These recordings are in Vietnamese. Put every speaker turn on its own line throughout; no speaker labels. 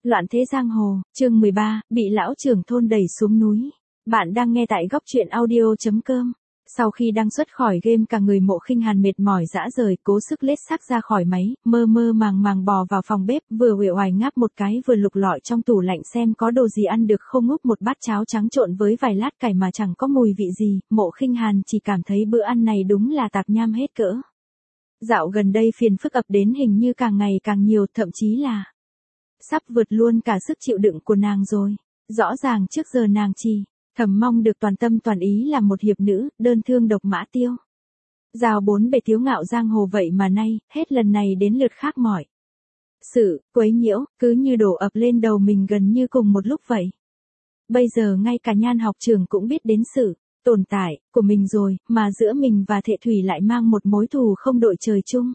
Loạn thế giang hồ, chương 13, bị lão trưởng thôn đẩy xuống núi. Bạn đang nghe tại góc truyện audio.com. Sau khi đăng xuất khỏi game, cả người Mộ Khinh Hàn mệt mỏi rã rời, cố sức lết xác ra khỏi máy, mơ mơ màng màng bò vào phòng bếp, vừa uể oải ngáp một cái vừa lục lọi trong tủ lạnh xem có đồ gì ăn được không. Ngúp một bát cháo trắng trộn với vài lát cải mà chẳng có mùi vị gì, Mộ Khinh Hàn chỉ cảm thấy bữa ăn này đúng là tạp nham hết cỡ. Dạo gần đây phiền phức ập đến hình như càng ngày càng nhiều, thậm chí là sắp vượt luôn cả sức chịu đựng của nàng rồi. Rõ ràng trước giờ nàng chỉ thầm mong được toàn tâm toàn ý là một hiệp nữ, đơn thương độc mã tiêu. Giao bốn bề tiếu ngạo giang hồ, vậy mà nay, hết lần này đến lượt khác mọi sự quấy nhiễu, cứ như đổ ập lên đầu mình gần như cùng một lúc vậy. Bây giờ ngay cả Nhan học trưởng cũng biết đến sự tồn tại của mình rồi, mà giữa mình và Thệ Thủy lại mang một mối thù không đội trời chung.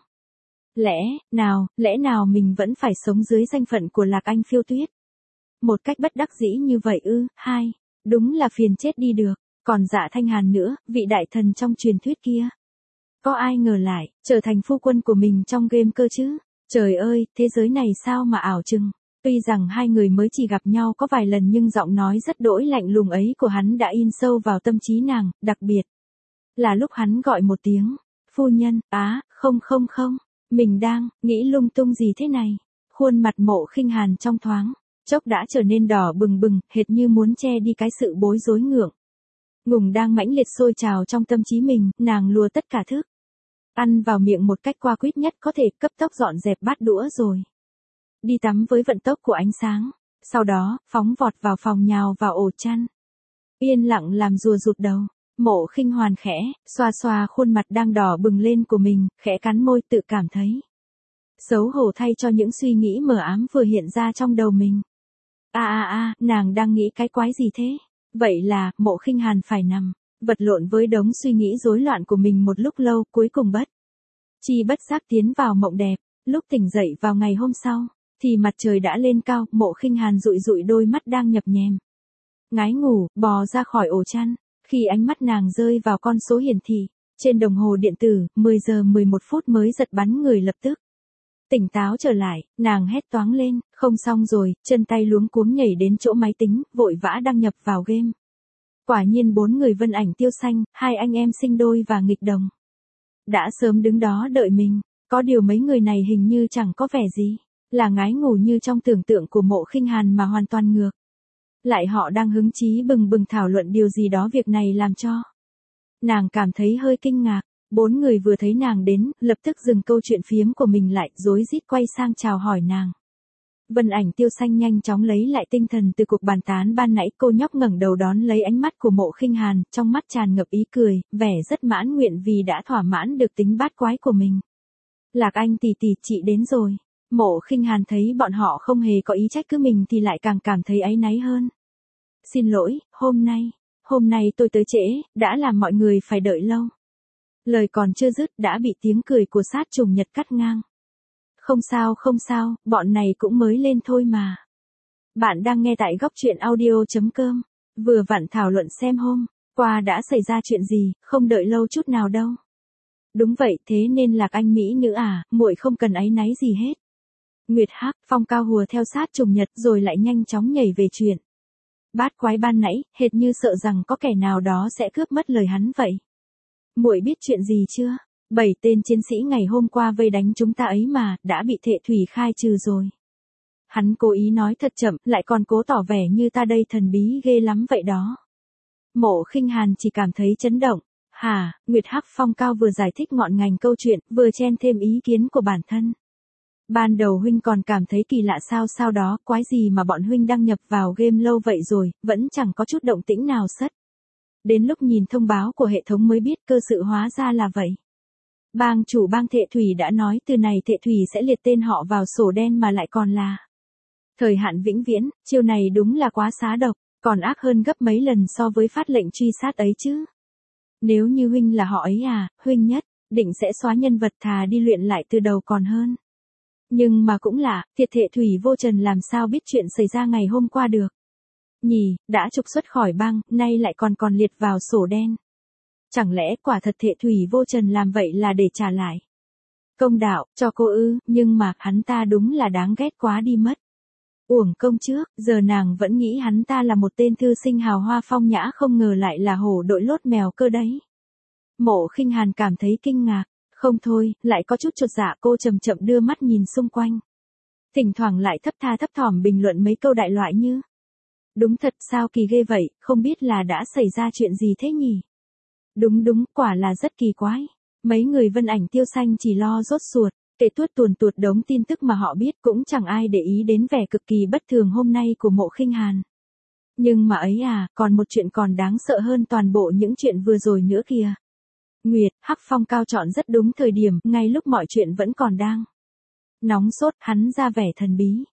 Lẽ nào mình vẫn phải sống dưới danh phận của Lạc Anh Phiêu Tuyết? Một cách bất đắc dĩ như vậy ư? Hai, đúng là phiền chết đi được. Còn Dạ Thanh Hàn nữa, vị đại thần trong truyền thuyết kia. Có ai ngờ lại, trở thành phu quân của mình trong game cơ chứ? Trời ơi, thế giới này sao mà ảo chừng. Tuy rằng hai người mới chỉ gặp nhau có vài lần nhưng giọng nói rất đỗi lạnh lùng ấy của hắn đã in sâu vào tâm trí nàng, đặc biệt là lúc hắn gọi một tiếng phu nhân. Không, mình đang nghĩ lung tung gì thế này? Khuôn mặt Mộ Khinh Hàn trong thoáng chốc đã trở nên đỏ bừng bừng, hệt như muốn che đi cái sự bối rối ngượng ngùng đang mãnh liệt sôi trào trong tâm trí mình. Nàng lùa tất cả thức ăn vào miệng một cách qua quýt nhất có thể, cấp tốc dọn dẹp bát đũa rồi đi tắm với vận tốc của ánh sáng. Sau đó, phóng vọt vào phòng nhào vào ổ chăn. Yên lặng làm rùa rụt đầu. Mộ Khinh Hoàn khẽ xoa xoa khuôn mặt đang đỏ bừng lên của mình, khẽ cắn môi tự cảm thấy xấu hổ thay cho những suy nghĩ mờ ám vừa hiện ra trong đầu mình. Nàng đang nghĩ cái quái gì thế? Vậy là, Mộ Khinh Hàn phải nằm vật lộn với đống suy nghĩ rối loạn của mình một lúc lâu, cuối cùng bất giác tiến vào mộng đẹp. Lúc tỉnh dậy vào ngày hôm sau, thì mặt trời đã lên cao. Mộ Khinh Hàn dụi dụi đôi mắt đang nhập nhèm ngái ngủ, bò ra khỏi ổ chăn. Khi ánh mắt nàng rơi vào con số hiển thị trên đồng hồ điện tử, 10 giờ 11 phút mới giật bắn người. Lập tức tỉnh táo trở lại, nàng hét toáng lên, không xong rồi, chân tay luống cuống nhảy đến chỗ máy tính, vội vã đăng nhập vào game. Quả nhiên 4 người Vân Ảnh Tiêu Xanh, hai anh em sinh đôi và nghịch đồng đã sớm đứng đó đợi mình. Có điều mấy người này hình như chẳng có vẻ gì là ngái ngủ như trong tưởng tượng của Mộ Khinh Hàn, mà hoàn toàn ngược lại, họ đang hứng chí bừng bừng thảo luận điều gì đó. Việc này làm cho nàng cảm thấy hơi kinh ngạc. 4 người vừa thấy nàng đến, lập tức dừng câu chuyện phiếm của mình lại, rối rít quay sang chào hỏi nàng. Vân Ảnh Tiêu Xanh nhanh chóng lấy lại tinh thần từ cuộc bàn tán ban nãy. Cô nhóc ngẩng đầu đón lấy ánh mắt của Mộ Khinh Hàn, trong mắt tràn ngập ý cười, vẻ rất mãn nguyện vì đã thỏa mãn được tính bát quái của mình. Lạc Anh tỷ tỷ, chị đến rồi. Mộ Khinh Hàn thấy bọn họ không hề có ý trách cứ mình thì lại càng cảm thấy áy náy hơn. Xin lỗi, hôm nay tôi tới trễ, đã làm mọi người phải đợi lâu. Lời còn chưa dứt đã bị tiếng cười của sát trùng Nhật cắt ngang. Không sao, bọn này cũng mới lên thôi mà. Bạn đang nghe tại góc truyện audio.com. Vừa vặn thảo luận xem hôm qua đã xảy ra chuyện gì, không đợi lâu chút nào đâu. Đúng vậy, thế nên Lạc Anh mỹ nữ à, muội không cần áy náy gì hết. Nguyệt Hắc Phong cao hùa theo sát trùng Nhật rồi lại nhanh chóng nhảy về chuyện bát quái ban nãy, hệt như sợ rằng có kẻ nào đó sẽ cướp mất lời hắn vậy. Muội biết chuyện gì chưa? 7 tên chiến sĩ ngày hôm qua vây đánh chúng ta ấy mà, đã bị Thệ Thủy khai trừ rồi. Hắn cố ý nói thật chậm, lại còn cố tỏ vẻ như ta đây thần bí ghê lắm vậy đó. Mộ Khinh Hàn chỉ cảm thấy chấn động. Hả? Nguyệt Hắc Phong cao vừa giải thích ngọn ngành câu chuyện, vừa chen thêm ý kiến của bản thân. Ban đầu huynh còn cảm thấy kỳ lạ sao đó, quái gì mà bọn huynh đăng nhập vào game lâu vậy rồi, vẫn chẳng có chút động tĩnh nào sất. Đến lúc nhìn thông báo của hệ thống mới biết cơ sự hóa ra là vậy. Bang chủ bang Thệ Thủy đã nói từ này Thệ Thủy sẽ liệt tên họ vào sổ đen, mà lại còn là thời hạn vĩnh viễn. Chiêu này đúng là quá xá độc, còn ác hơn gấp mấy lần so với phát lệnh truy sát ấy chứ. Nếu như huynh là họ ấy à, huynh nhất định sẽ xóa nhân vật, thà đi luyện lại từ đầu còn hơn. Nhưng mà cũng lạ, thiệt Thệ Thủy vô trần làm sao biết chuyện xảy ra ngày hôm qua được nhỉ? Đã trục xuất khỏi bang, nay lại còn liệt vào sổ đen. Chẳng lẽ quả thật Thệ Thủy vô trần làm vậy là để trả lại công đạo cho cô ư? Nhưng mà hắn ta đúng là đáng ghét quá đi mất. Uổng công trước, giờ nàng vẫn nghĩ hắn ta là một tên thư sinh hào hoa phong nhã, không ngờ lại là hổ đội lốt mèo cơ đấy. Mộ Khinh Hàn cảm thấy kinh ngạc, không thôi, lại có chút chột dạ, cô chậm chậm đưa mắt nhìn xung quanh. Thỉnh thoảng lại thấp tha thấp thỏm bình luận mấy câu đại loại như: đúng thật, sao kỳ ghê vậy, không biết là đã xảy ra chuyện gì thế nhỉ? Đúng, quả là rất kỳ quái. Mấy người Vân Ảnh Tiêu Xanh chỉ lo rốt ruột, kể tuốt tuồn tuột đống tin tức mà họ biết, cũng chẳng ai để ý đến vẻ cực kỳ bất thường hôm nay của Mộ Khinh Hàn. Nhưng mà ấy à, còn một chuyện còn đáng sợ hơn toàn bộ những chuyện vừa rồi nữa kìa. Nguyệt, Hắc Phong Cao chọn rất đúng thời điểm, ngay lúc mọi chuyện vẫn còn đang nóng sốt, hắn ra vẻ thần bí,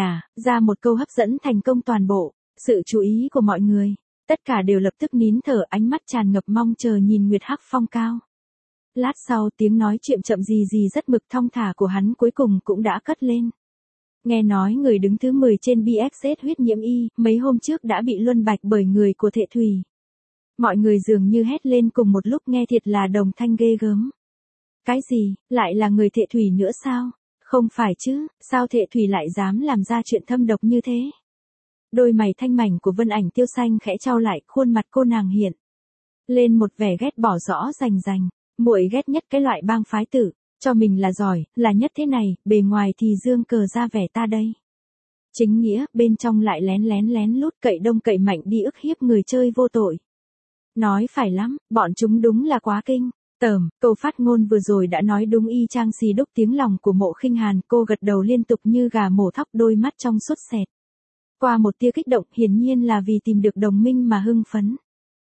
ra một câu hấp dẫn thành công toàn bộ sự chú ý của mọi người. Tất cả đều lập tức nín thở, ánh mắt tràn ngập mong chờ nhìn Nguyệt Hắc Phong Cao. Lát sau tiếng nói chuyện chậm gì rất mực thong thả của hắn cuối cùng cũng đã cất lên. Nghe nói người đứng thứ 10 trên BXS huyết nhiễm Y, mấy hôm trước đã bị luân bạch bởi người của Thệ Thủy. Mọi người dường như hét lên cùng một lúc, nghe thiệt là đồng thanh ghê gớm. Cái gì, lại là người Thệ Thủy nữa sao? Không phải chứ, sao Thệ Thủy lại dám làm ra chuyện thâm độc như thế? Đôi mày thanh mảnh của Vân Ảnh Tiêu Xanh khẽ chau lại, khuôn mặt cô nàng hiện lên một vẻ ghét bỏ rõ rành. Muội ghét nhất cái loại bang phái tử, cho mình là giỏi, là nhất thế này, bề ngoài thì dương cờ ra vẻ ta đây. Chính nghĩa, bên trong lại lén lút cậy đông cậy mạnh đi ức hiếp người chơi vô tội. Nói phải lắm, bọn chúng đúng là quá kinh tởm. Câu phát ngôn vừa rồi đã nói đúng y chang xì đúc tiếng lòng của Mộ Khinh Hàn. Cô gật đầu liên tục như gà mổ thóc, đôi mắt trong suốt sệt qua một tia kích động, hiển nhiên là vì tìm được đồng minh mà hưng phấn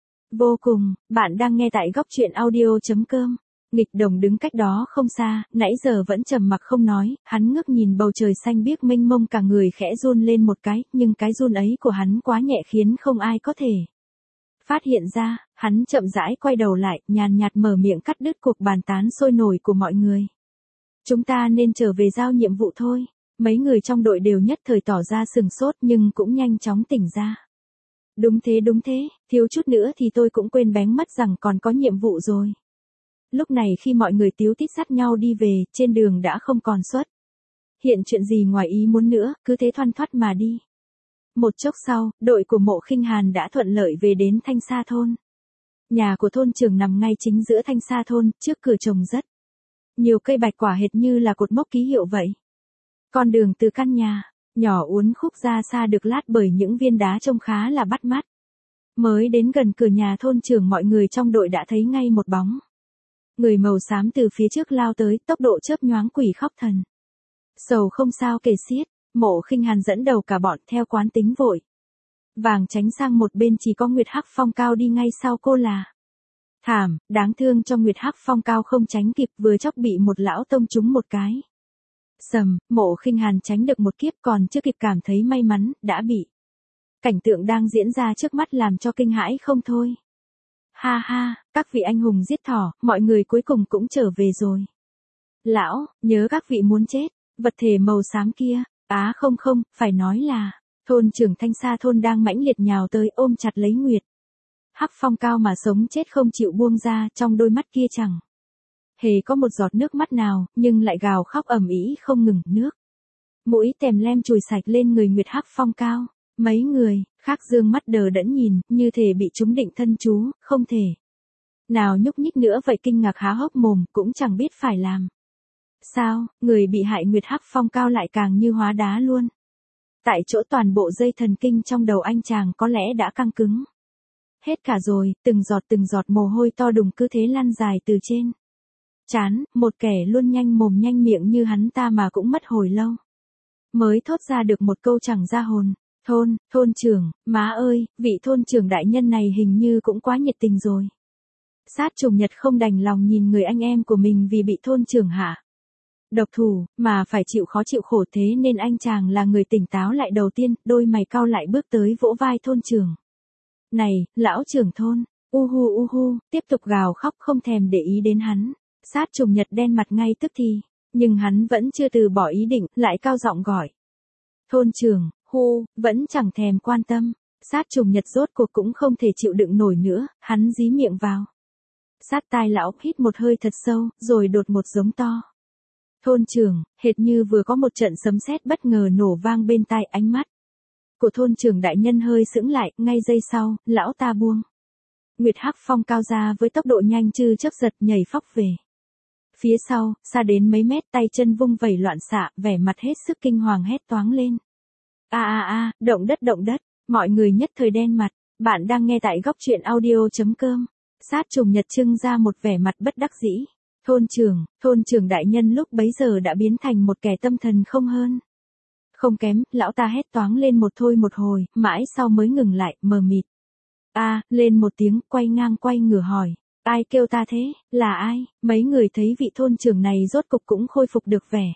vô cùng. Bạn đang nghe tại góc truyện audio.com. Nghịch Đồng đứng cách đó không xa, nãy giờ vẫn trầm mặc không nói, hắn ngước nhìn bầu trời xanh biếc mênh mông, cả người khẽ run lên một cái, nhưng cái run ấy của hắn quá nhẹ khiến không ai có thể phát hiện ra. Hắn chậm rãi quay đầu lại, nhàn nhạt mở miệng cắt đứt cuộc bàn tán sôi nổi của mọi người. Chúng ta nên trở về giao nhiệm vụ thôi. Mấy người trong đội đều nhất thời tỏ ra sừng sốt nhưng cũng nhanh chóng tỉnh ra. Đúng thế, thiếu chút nữa thì tôi cũng quên bén mất rằng còn có nhiệm vụ rồi. Lúc này khi mọi người tíu tít dắt nhau đi về, trên đường đã không còn xuất hiện chuyện gì ngoài ý muốn nữa, cứ thế thoăn thoắt mà đi. Một chốc sau, đội của Mộ Khinh Hàn đã thuận lợi về đến Thanh Sa thôn. Nhà của thôn trưởng nằm ngay chính giữa Thanh Sa thôn, trước cửa trồng rất nhiều cây bạch quả hệt như là cột mốc ký hiệu vậy. Con đường từ căn nhà nhỏ uốn khúc ra xa được lát bởi những viên đá trông khá là bắt mắt. Mới đến gần cửa nhà thôn trưởng, mọi người trong đội đã thấy ngay một bóng người màu xám từ phía trước lao tới, tốc độ chớp nhoáng quỷ khóc thần sầu không sao kể xiết. Mộ Khinh Hàn dẫn đầu cả bọn theo quán tính vội vàng tránh sang một bên, chỉ có Nguyệt Hắc Phong Cao đi ngay sau cô là thảm. Đáng thương cho Nguyệt Hắc Phong Cao không tránh kịp, vừa chốc bị một lão tông trúng một cái sầm. Mộ Khinh Hàn tránh được một kiếp, còn chưa kịp cảm thấy may mắn, đã bị cảnh tượng đang diễn ra trước mắt làm cho kinh hãi không thôi. Ha, các vị anh hùng giết thỏ, mọi người cuối cùng cũng trở về rồi. Lão, nhớ các vị muốn chết. Vật thể màu xám kia, không, phải nói là thôn trưởng Thanh Sa thôn đang mãnh liệt nhào tới, ôm chặt lấy Nguyệt Hắc Phong Cao mà sống chết không chịu buông ra. Trong đôi mắt kia chẳng hề có một giọt nước mắt nào, nhưng lại gào khóc ầm ĩ không ngừng, nước mũi tèm lem chùi sạch lên người Nguyệt Hắc Phong Cao. Mấy người khác dương mắt đờ đẫn nhìn, như thể bị trúng định thân chú, không thể nào nhúc nhích nữa vậy, kinh ngạc há hốc mồm, cũng chẳng biết phải làm sao. Người bị hại Nguyệt Hắc Phong Cao lại càng như hóa đá luôn. Tại chỗ toàn bộ dây thần kinh trong đầu anh chàng có lẽ đã căng cứng hết cả rồi, từng giọt mồ hôi to đùng cứ thế lăn dài từ trên trán. Một kẻ luôn nhanh mồm nhanh miệng như hắn ta mà cũng mất hồi lâu mới thốt ra được một câu chẳng ra hồn. Thôn trưởng, má ơi, vị thôn trưởng đại nhân này hình như cũng quá nhiệt tình rồi. Sát Trùng Nhật không đành lòng nhìn người anh em của mình vì bị thôn trưởng hạ độc thủ, mà phải chịu khó chịu khổ, thế nên anh chàng là người tỉnh táo lại đầu tiên, đôi mày cau lại bước tới vỗ vai thôn trưởng. Này, lão trưởng thôn, uhu, tiếp tục gào khóc không thèm để ý đến hắn. Sát Trùng Nhật đen mặt ngay tức thì, nhưng hắn vẫn chưa từ bỏ ý định, lại cao giọng gọi. Thôn trưởng, vẫn chẳng thèm quan tâm. Sát Trùng Nhật rốt cuộc cũng không thể chịu đựng nổi nữa, hắn dí miệng vào sát tai lão, hít một hơi thật sâu, rồi đột một giống to. Thôn trưởng, hệt như vừa có một trận sấm sét bất ngờ nổ vang bên tai, ánh mắt của thôn trưởng đại nhân hơi sững lại, ngay giây sau, lão ta buông Nguyệt Hắc Phong cao ra với tốc độ nhanh như chớp giật nhảy phóc về. Phía sau, xa đến mấy mét, tay chân vung vẩy loạn xạ, vẻ mặt hết sức kinh hoàng hét toáng lên. Động đất, mọi người nhất thời đen mặt. Bạn đang nghe tại góc truyện audio.com. Sát trùng Nhật trưng ra một vẻ mặt bất đắc dĩ. Thôn trưởng đại nhân lúc bấy giờ đã biến thành một kẻ tâm thần không hơn không kém, lão ta hét toáng lên một thôi một hồi, mãi sau mới ngừng lại, mờ mịt. Lên một tiếng, quay ngửa hỏi. Ai kêu ta thế, là ai? Mấy người thấy vị thôn trưởng này rốt cục cũng khôi phục được vẻ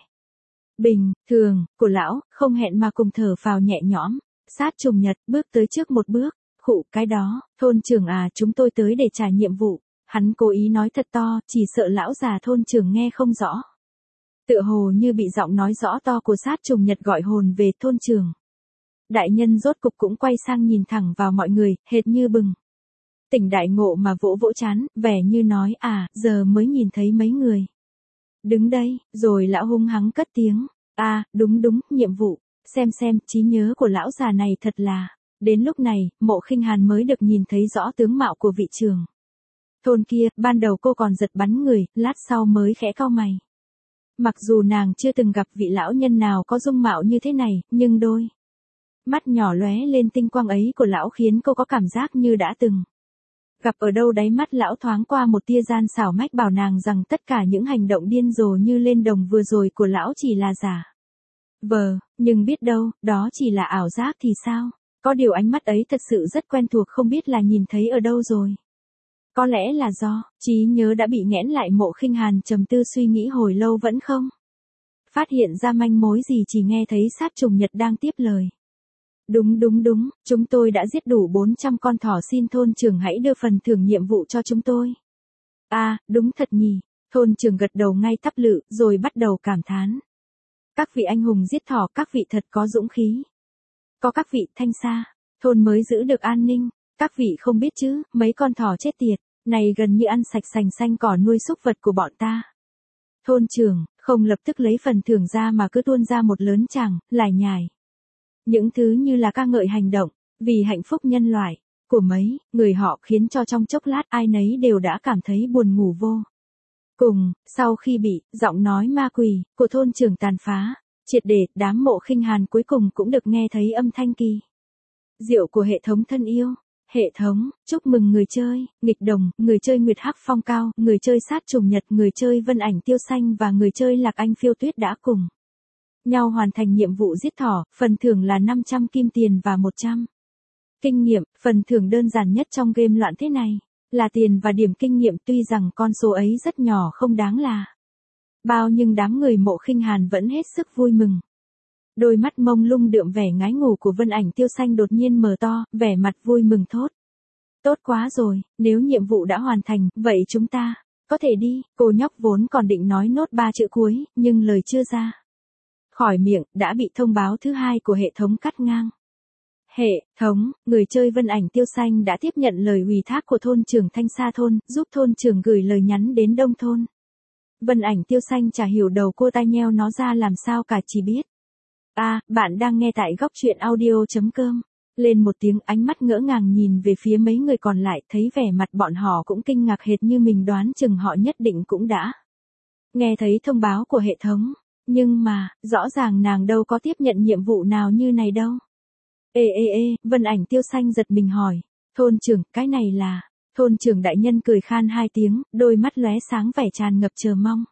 bình thường của lão, không hẹn mà cùng thở phào nhẹ nhõm. Sát trùng Nhật bước tới trước một bước, khụ cái đó, thôn trưởng chúng tôi tới để trả nhiệm vụ. Hắn cố ý nói thật to, chỉ sợ lão già thôn trưởng nghe không rõ. Tựa hồ như bị giọng nói rõ to của sát trùng Nhật gọi hồn về. Thôn trưởng đại nhân rốt cục cũng quay sang nhìn thẳng vào mọi người, hệt như bừng tỉnh đại ngộ mà vỗ vỗ trán, vẻ như nói giờ mới nhìn thấy mấy người đứng đây, rồi lão hung hăng cất tiếng. Đúng, nhiệm vụ. Xem, trí nhớ của lão già này thật là. Đến lúc này, Mộ Khinh Hàn mới được nhìn thấy rõ tướng mạo của vị trưởng thôn kia, ban đầu cô còn giật bắn người, lát sau mới khẽ cau mày. Mặc dù nàng chưa từng gặp vị lão nhân nào có dung mạo như thế này, nhưng đôi mắt nhỏ lóe lên tinh quang ấy của lão khiến cô có cảm giác như đã từng gặp ở đâu. Đáy mắt lão thoáng qua một tia gian xảo mách bảo nàng rằng tất cả những hành động điên rồ như lên đồng vừa rồi của lão chỉ là giả vờ, nhưng biết đâu, đó chỉ là ảo giác thì sao? Có điều ánh mắt ấy thật sự rất quen thuộc, không biết là nhìn thấy ở đâu rồi. Có lẽ là do trí nhớ đã bị nghẽn lại. Mộ Khinh Hàn trầm tư suy nghĩ hồi lâu vẫn không phát hiện ra manh mối gì, chỉ nghe thấy sát trùng Nhật đang tiếp lời. Đúng, chúng tôi đã giết đủ 400 con thỏ, xin thôn trưởng hãy đưa phần thưởng nhiệm vụ cho chúng tôi. Đúng thật nhỉ. Thôn trưởng gật đầu ngay tắp lự, rồi bắt đầu cảm thán. Các vị anh hùng giết thỏ, các vị thật có dũng khí. Có các vị thanh xa, thôn mới giữ được an ninh. Các vị không biết chứ, mấy con thỏ chết tiệt này gần như ăn sạch sành xanh cỏ nuôi súc vật của bọn ta. Thôn trưởng không lập tức lấy phần thưởng ra mà cứ tuôn ra một lớn tràng, lải nhải. Những thứ như là ca ngợi hành động vì hạnh phúc nhân loại của mấy người họ, khiến cho trong chốc lát ai nấy đều đã cảm thấy buồn ngủ vô cùng. Sau khi bị giọng nói ma quỷ của thôn trưởng tàn phá triệt để, đám Mộ Khinh Hàn cuối cùng cũng được nghe thấy âm thanh kỳ diệu của hệ thống thân yêu. Hệ thống, chúc mừng người chơi nghịch đồng, người chơi Nguyệt Hắc Phong cao, người chơi sát trùng Nhật, người chơi Vân Ảnh Tiêu Xanh và người chơi Lạc Anh Phiêu Tuyết đã cùng nhau hoàn thành nhiệm vụ giết thỏ. Phần thưởng là 500 kim tiền và 100 kinh nghiệm. Phần thưởng đơn giản nhất trong game loạn thế này là tiền và điểm kinh nghiệm, tuy rằng con số ấy rất nhỏ không đáng là bao, nhưng đám người Mộ Khinh Hàn vẫn hết sức vui mừng. Đôi mắt mông lung đượm vẻ ngái ngủ của Vân Ảnh Tiêu Xanh đột nhiên mở to, vẻ mặt vui mừng thốt. Tốt quá rồi, nếu nhiệm vụ đã hoàn thành, vậy chúng ta có thể đi. Cô nhóc vốn còn định nói nốt 3 chữ cuối, nhưng lời chưa ra khỏi miệng, đã bị thông báo thứ hai của hệ thống cắt ngang. Hệ thống, người chơi Vân Ảnh Tiêu Xanh đã tiếp nhận lời ủy thác của thôn trưởng Thanh Sa thôn, giúp thôn trưởng gửi lời nhắn đến Đông thôn. Vân Ảnh Tiêu Xanh chả hiểu đầu cô tai nheo nó ra làm sao cả, chỉ biết. Bạn đang nghe tại góc truyện audio.com. Lên một tiếng, ánh mắt ngỡ ngàng nhìn về phía mấy người còn lại, thấy vẻ mặt bọn họ cũng kinh ngạc hệt như mình đoán chừng họ nhất định cũng đã nghe thấy thông báo của hệ thống. Nhưng mà, rõ ràng nàng đâu có tiếp nhận nhiệm vụ nào như này đâu. Vân Ảnh Tiêu Xanh giật mình hỏi. Thôn trưởng, cái này là... Thôn trưởng đại nhân cười khan 2 tiếng, đôi mắt lóe sáng vẻ tràn ngập chờ mong.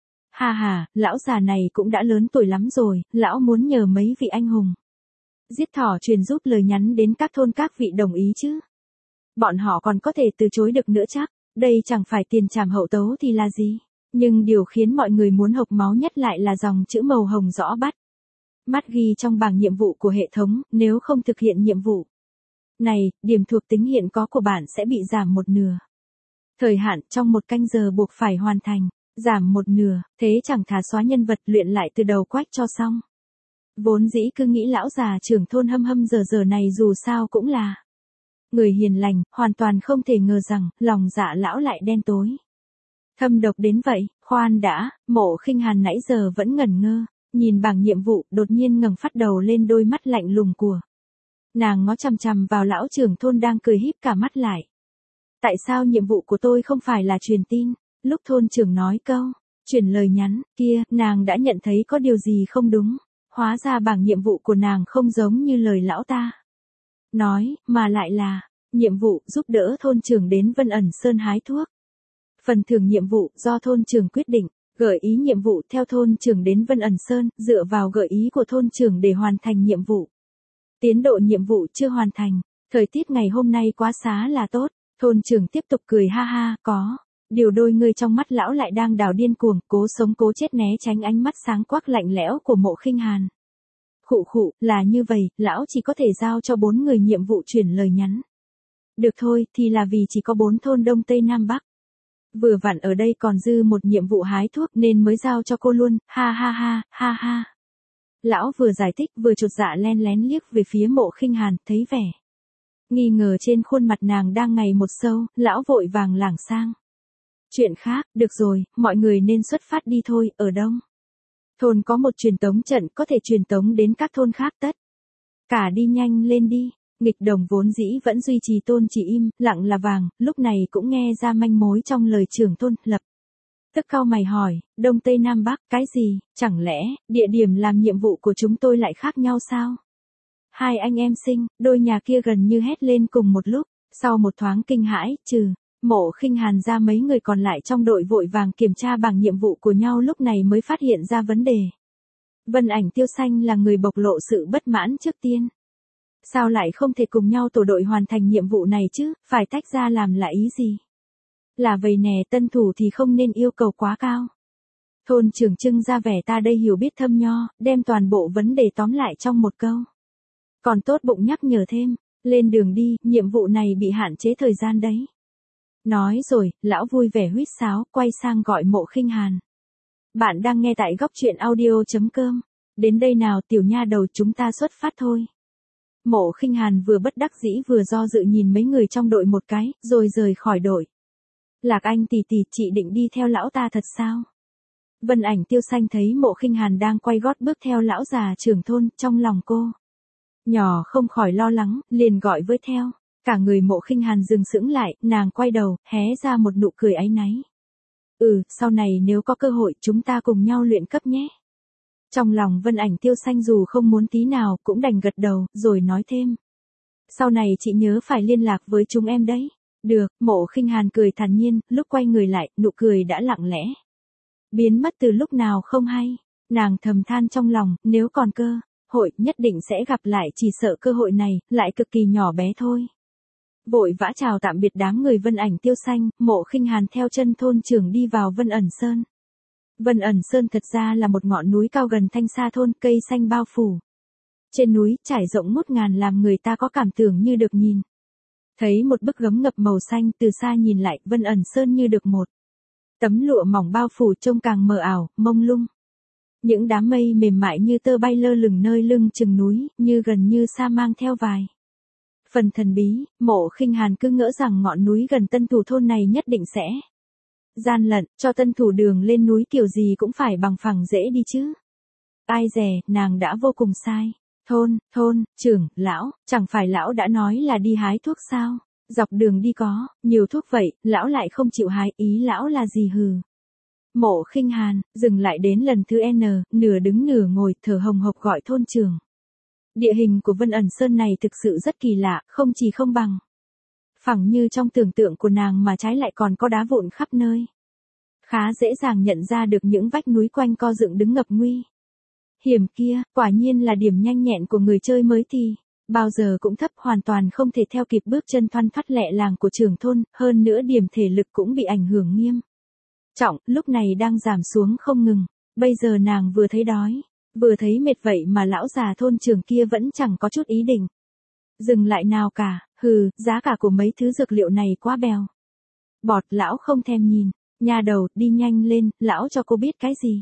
Lão già này cũng đã lớn tuổi lắm rồi, lão muốn nhờ mấy vị anh hùng giết thỏ truyền giúp lời nhắn đến các thôn, các vị đồng ý chứ? Bọn họ còn có thể từ chối được nữa chắc, đây chẳng phải tiền trảm hậu tấu thì là gì? Nhưng điều khiến mọi người muốn hộc máu nhất lại là dòng chữ màu hồng rõ bắt mắt ghi trong bảng nhiệm vụ của hệ thống, nếu không thực hiện nhiệm vụ này, điểm thuộc tính hiện có của bạn sẽ bị giảm 1/2. Thời hạn trong 1 canh giờ buộc phải hoàn thành, giảm 1/2, thế chẳng thà xóa nhân vật luyện lại từ đầu quách cho xong. Vốn dĩ cứ nghĩ lão già trưởng thôn hâm giờ này dù sao cũng là người hiền lành, hoàn toàn không thể ngờ rằng lòng dạ lão lại đen tối Thâm độc đến vậy, khoan đã, Mộ Khinh Hàn nãy giờ vẫn ngẩn ngơ, nhìn bảng nhiệm vụ, đột nhiên ngẩng phát đầu lên, đôi mắt lạnh lùng của nàng ngó chằm chằm vào lão trưởng thôn đang cười híp cả mắt lại. Tại sao nhiệm vụ của tôi không phải là truyền tin? Lúc thôn trưởng nói câu chuyển lời nhắn kia, nàng đã nhận thấy có điều gì không đúng. Hóa ra bảng nhiệm vụ của nàng không giống như lời lão ta nói, mà lại là nhiệm vụ giúp đỡ thôn trưởng đến Vân Ẩn Sơn hái thuốc. Phần thưởng nhiệm vụ do thôn trưởng quyết định, gợi ý nhiệm vụ theo thôn trưởng đến Vân Ẩn Sơn, dựa vào gợi ý của thôn trưởng để hoàn thành nhiệm vụ. Tiến độ nhiệm vụ chưa hoàn thành, thời tiết ngày hôm nay quá xá là tốt, thôn trưởng tiếp tục cười ha ha, có điều đôi người trong mắt lão lại đang đảo điên cuồng, cố sống cố chết né tránh ánh mắt sáng quắc lạnh lẽo của Mộ Khinh Hàn. Khụ khụ, là như vậy, lão chỉ có thể giao cho 4 người nhiệm vụ chuyển lời nhắn. Được thôi, thì là vì chỉ có 4 thôn Đông Tây Nam Bắc. Vừa vặn ở đây còn dư một nhiệm vụ hái thuốc nên mới giao cho cô luôn, ha ha ha, ha ha. Lão vừa giải thích vừa chột dạ len lén liếc về phía Mộ Khinh Hàn, thấy vẻ nghi ngờ trên khuôn mặt nàng đang ngày một sâu, lão vội vàng lảng sang chuyện khác. Được rồi, mọi người nên xuất phát đi thôi. Ở Đông thôn có một truyền tống trận, có thể truyền tống đến các thôn khác, tất cả đi nhanh lên đi. Nghịch Đồng vốn dĩ vẫn duy trì tôn chỉ im lặng là vàng, lúc này cũng nghe ra manh mối trong lời trưởng thôn, lập tức cau mày hỏi, Đông Tây Nam Bắc, cái gì, chẳng lẽ địa điểm làm nhiệm vụ của chúng tôi lại khác nhau sao? Hai anh em sinh, đôi nhà kia gần như hét lên cùng một lúc, sau một thoáng kinh hãi, trừ Mộ Khinh Hàn ra mấy người còn lại trong đội vội vàng kiểm tra bảng nhiệm vụ của nhau, lúc này mới phát hiện ra vấn đề. Vân Ảnh Tiêu Xanh là người bộc lộ sự bất mãn trước tiên. Sao lại không thể cùng nhau tổ đội hoàn thành nhiệm vụ này chứ, phải tách ra làm là ý gì? Là vậy nè, tân thủ thì không nên yêu cầu quá cao. Thôn trưởng trưng ra vẻ ta đây hiểu biết thâm nho, đem toàn bộ vấn đề tóm lại trong một câu. Còn tốt bụng nhắc nhở thêm, lên đường đi, nhiệm vụ này bị hạn chế thời gian đấy. Nói rồi, lão vui vẻ huýt sáo, quay sang gọi Mộ Khinh Hàn. Bạn đang nghe tại góc truyện audio.com. Đến đây nào tiểu nha đầu, chúng ta xuất phát thôi. Mộ Khinh Hàn vừa bất đắc dĩ vừa do dự nhìn mấy người trong đội một cái, rồi rời khỏi đội. Lạc Anh tỷ tỷ, chị định đi theo lão ta thật sao? Vân Ảnh Tiêu Xanh thấy Mộ Khinh Hàn đang quay gót bước theo lão già trưởng thôn, trong lòng cô nhỏ không khỏi lo lắng, liền gọi với theo. Cả người Mộ Khinh Hàn dừng sững lại, nàng quay đầu, hé ra một nụ cười áy náy. Sau này nếu có cơ hội chúng ta cùng nhau luyện cấp nhé. Trong lòng Vân Ảnh Tiêu Xanh dù không muốn tí nào cũng đành gật đầu, rồi nói thêm. Sau này chị nhớ phải liên lạc với chúng em đấy. Được, Mộ Khinh Hàn cười thản nhiên, lúc quay người lại, nụ cười đã lặng lẽ biến mất từ lúc nào không hay. Nàng thầm than trong lòng, nếu còn cơ hội nhất định sẽ gặp lại, chỉ sợ cơ hội này lại cực kỳ nhỏ bé thôi. Vội vã chào tạm biệt đám người Vân Ảnh Tiêu Xanh, Mộ Khinh Hàn theo chân thôn trưởng đi vào Vân Ẩn Sơn. Vân Ẩn Sơn thật ra là một ngọn núi cao gần Thanh Sa thôn, cây xanh bao phủ. Trên núi, trải rộng ngút ngàn làm người ta có cảm tưởng như được nhìn thấy một bức gấm ngập màu xanh, từ xa nhìn lại, Vân Ẩn Sơn như được một tấm lụa mỏng bao phủ, trông càng mờ ảo, mông lung. Những đám mây mềm mại như tơ bay lơ lửng nơi lưng chừng núi, như gần như xa mang theo vài phần thần bí. Mộ Khinh Hàn cứ ngỡ rằng ngọn núi gần Tân Thủ thôn này nhất định sẽ gian lận, cho Tân Thủ đường lên núi kiểu gì cũng phải bằng phẳng dễ đi chứ. Ai dè, nàng đã vô cùng sai. Thôn trưởng, lão, chẳng phải lão đã nói là đi hái thuốc sao? Dọc đường đi có nhiều thuốc vậy, lão lại không chịu hái, ý lão là gì hừ? Mộ Khinh Hàn dừng lại đến lần thứ N, nửa đứng nửa ngồi, thở hồng hộc gọi thôn trưởng. Địa hình của Vân Ẩn Sơn này thực sự rất kỳ lạ, không chỉ không bằng phẳng như trong tưởng tượng của nàng mà trái lại còn có đá vụn khắp nơi. Khá dễ dàng nhận ra được những vách núi quanh co dựng đứng ngập nguy hiểm kia, quả nhiên là điểm nhanh nhẹn của người chơi mới thì bao giờ cũng thấp, hoàn toàn không thể theo kịp bước chân thoăn thoắt lẹ làng của trưởng thôn, hơn nữa điểm thể lực cũng bị ảnh hưởng nghiêm trọng, lúc này đang giảm xuống không ngừng. Bây giờ nàng vừa thấy đói, vừa thấy mệt, vậy mà lão già thôn trưởng kia vẫn chẳng có chút ý định dừng lại nào cả. Giá cả của mấy thứ dược liệu này quá bèo bọt, lão không thèm nhìn. Nha đầu, đi nhanh lên, lão cho cô biết cái gì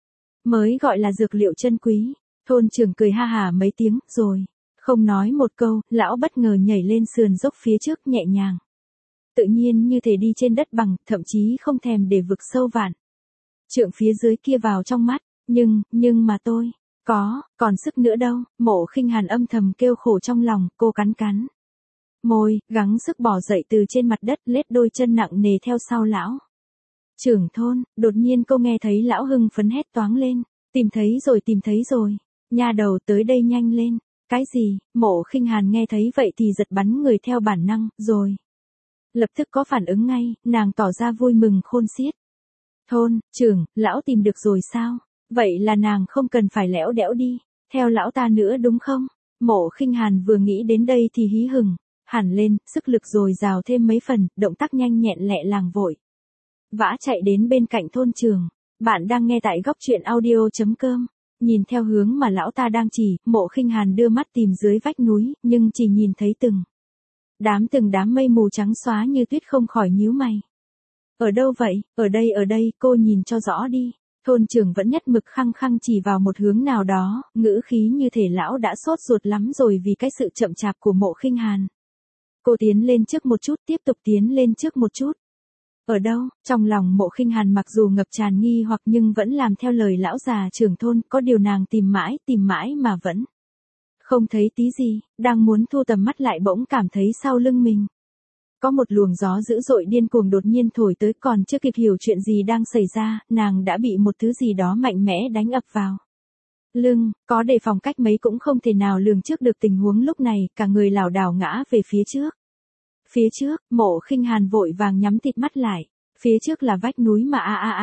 mới gọi là dược liệu chân quý. Thôn trưởng cười ha hả mấy tiếng, rồi không nói một câu, lão bất ngờ nhảy lên sườn dốc phía trước, nhẹ nhàng tự nhiên như thể đi trên đất bằng, thậm chí không thèm để vực sâu vạn trượng phía dưới kia vào trong mắt, nhưng mà tôi, còn sức nữa đâu, Mộ Khinh Hàn âm thầm kêu khổ trong lòng, cô cắn cắn môi, gắng sức bò dậy từ trên mặt đất, lết đôi chân nặng nề theo sau lão trưởng thôn. Đột nhiên cô nghe thấy lão hưng phấn hét toáng lên, tìm thấy rồi, nha đầu tới đây nhanh lên. Cái gì? Mộ Khinh Hàn nghe thấy vậy thì giật bắn người theo bản năng, rồi lập tức có phản ứng ngay, nàng tỏ ra vui mừng khôn xiết. Thôn trưởng, lão tìm được rồi sao? Vậy là nàng không cần phải lẽo đẽo đi theo lão ta nữa đúng không? Mộ Khinh Hàn vừa nghĩ đến đây thì hí hửng hẳn lên, sức lực dồi dào thêm mấy phần, động tác nhanh nhẹn lẹ làng vội vã chạy đến bên cạnh thôn trưởng. Bạn đang nghe tại góc truyện audio.com. Nhìn theo hướng mà lão ta đang chỉ, Mộ Khinh Hàn đưa mắt tìm dưới vách núi, nhưng chỉ nhìn thấy từng đám mây mù trắng xóa như tuyết, không khỏi nhíu mày. Ở đâu vậy? Ở đây, cô nhìn cho rõ đi. Thôn trưởng vẫn nhất mực khăng khăng chỉ vào một hướng nào đó, ngữ khí như thể lão đã sốt ruột lắm rồi vì cái sự chậm chạp của Mộ Khinh Hàn. Cô tiến lên trước một chút, tiếp tục tiến lên trước một chút. Ở đâu? Trong lòng Mộ Khinh Hàn mặc dù ngập tràn nghi hoặc nhưng vẫn làm theo lời lão già trưởng thôn, có điều nàng tìm mãi mà vẫn không thấy tí gì, đang muốn thu tầm mắt lại bỗng cảm thấy sau lưng mình có một luồng gió dữ dội điên cuồng đột nhiên thổi tới, còn chưa kịp hiểu chuyện gì đang xảy ra, nàng đã bị một thứ gì đó mạnh mẽ đánh ập vào lưng, có đề phòng cách mấy cũng không thể nào lường trước được tình huống lúc này, cả người lảo đảo ngã về phía trước. Phía trước, Mộ Khinh Hàn vội vàng nhắm tịt mắt lại. Phía trước là vách núi mà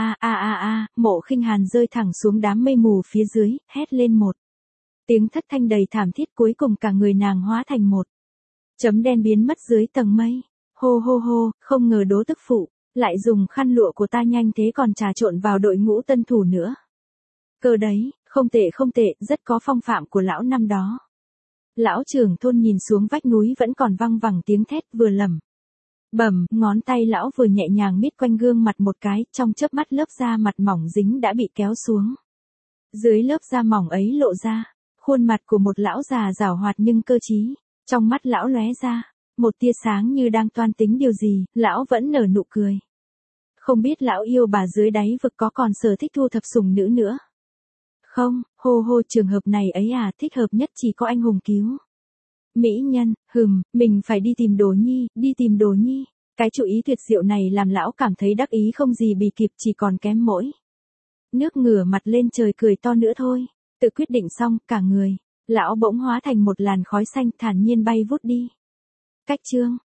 Mộ Khinh Hàn rơi thẳng xuống đám mây mù phía dưới, hét lên một tiếng thất thanh đầy thảm thiết, cuối cùng cả người nàng hóa thành một chấm đen biến mất dưới tầng mây. Hô, không ngờ Đỗ tức phụ lại dùng khăn lụa của ta nhanh thế còn trà trộn vào đội ngũ tân thủ nữa. Cơ đấy, không tệ, rất có phong phạm của lão năm đó. Lão trưởng thôn nhìn xuống vách núi vẫn còn văng vẳng tiếng thét, vừa lẩm bẩm, ngón tay lão vừa nhẹ nhàng miết quanh gương mặt một cái, trong chớp mắt lớp da mặt mỏng dính đã bị kéo xuống. Dưới lớp da mỏng ấy lộ ra khuôn mặt của một lão già giảo hoạt nhưng cơ trí. Trong mắt lão lóe ra một tia sáng như đang toan tính điều gì, lão vẫn nở nụ cười. Không biết lão yêu bà dưới đáy vực có còn sở thích thu thập sủng nữ nữa không? Hô, trường hợp này ấy à, thích hợp nhất chỉ có anh hùng cứu mỹ nhân. Mình phải đi tìm Đồ Nhi. Cái chủ ý tuyệt diệu này làm lão cảm thấy đắc ý không gì bì kịp, chỉ còn kém mỗi nước ngửa mặt lên trời cười to nữa thôi. Tự quyết định xong, cả người lão bỗng hóa thành một làn khói xanh thản nhiên bay vút đi. Cách chương